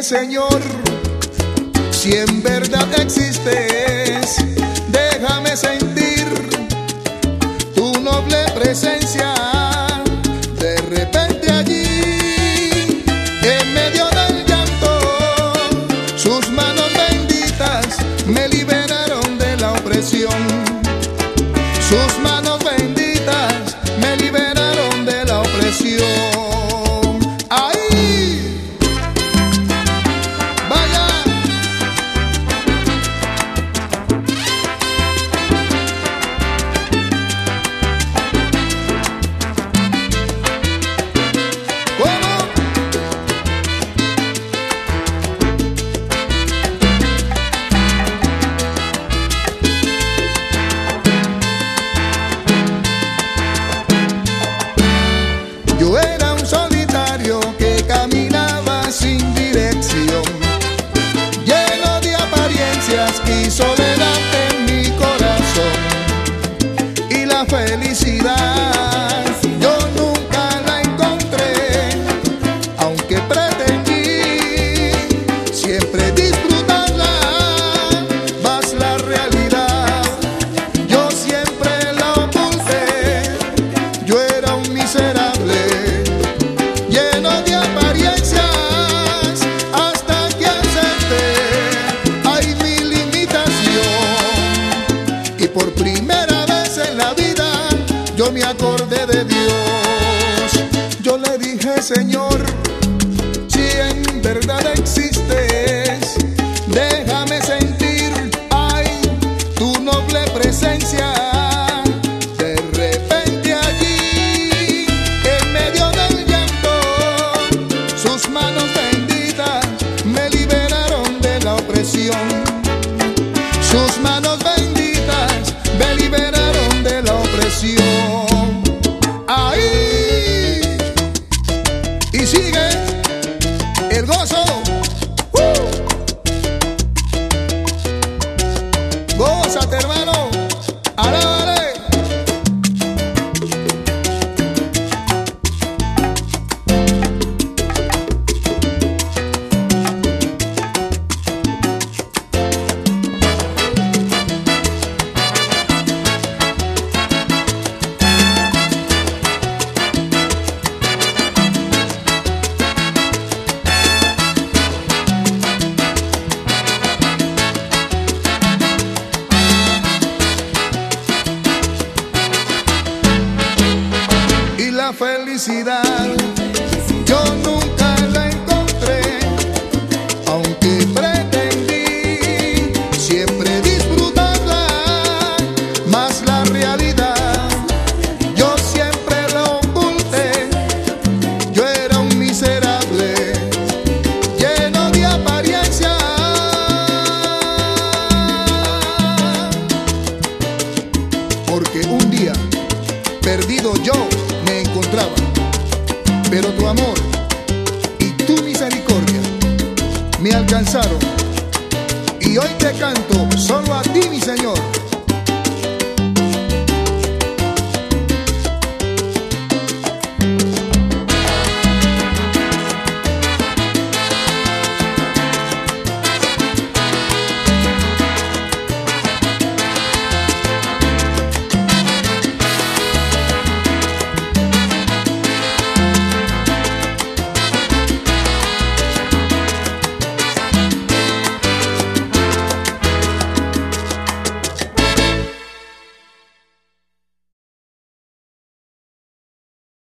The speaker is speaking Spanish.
Señor, si en verdad existes, déjame sentir tu noble presencia. De repente allí, en medio del llanto, sus manos benditas me liberaron de la opresión. Sus manos benditas me liberaron de la opresión. Yo era un solitario que caminaba sin dirección, lleno de apariencias y soledad en mi corazón. Y la felicidad yo nunca la encontré, aunque pretendí siempre disfrutarla, mas la realidad yo siempre la oculté. Yo era un miserable, lleno de apariencias, hasta que acepté, ay, mi limitación. Y por primera vez en la vida yo me acordé de Dios. Yo le dije: Señor, si en verdad existes, déjame sentir, ay, tu noble presencia. Sus manos benditas me liberaron de la opresión. Ahí, y sigue el gozo. Gózate, hermano, alábale. La felicidad yo nunca la encontré, aunque pretendí siempre disfrutarla, mas la realidad yo siempre la oculté. Yo era un miserable, lleno de apariencias, porque un día perdido yo me encontraba, pero tu amor y tu misericordia me alcanzaron, y hoy te canto solo a ti, mi Señor.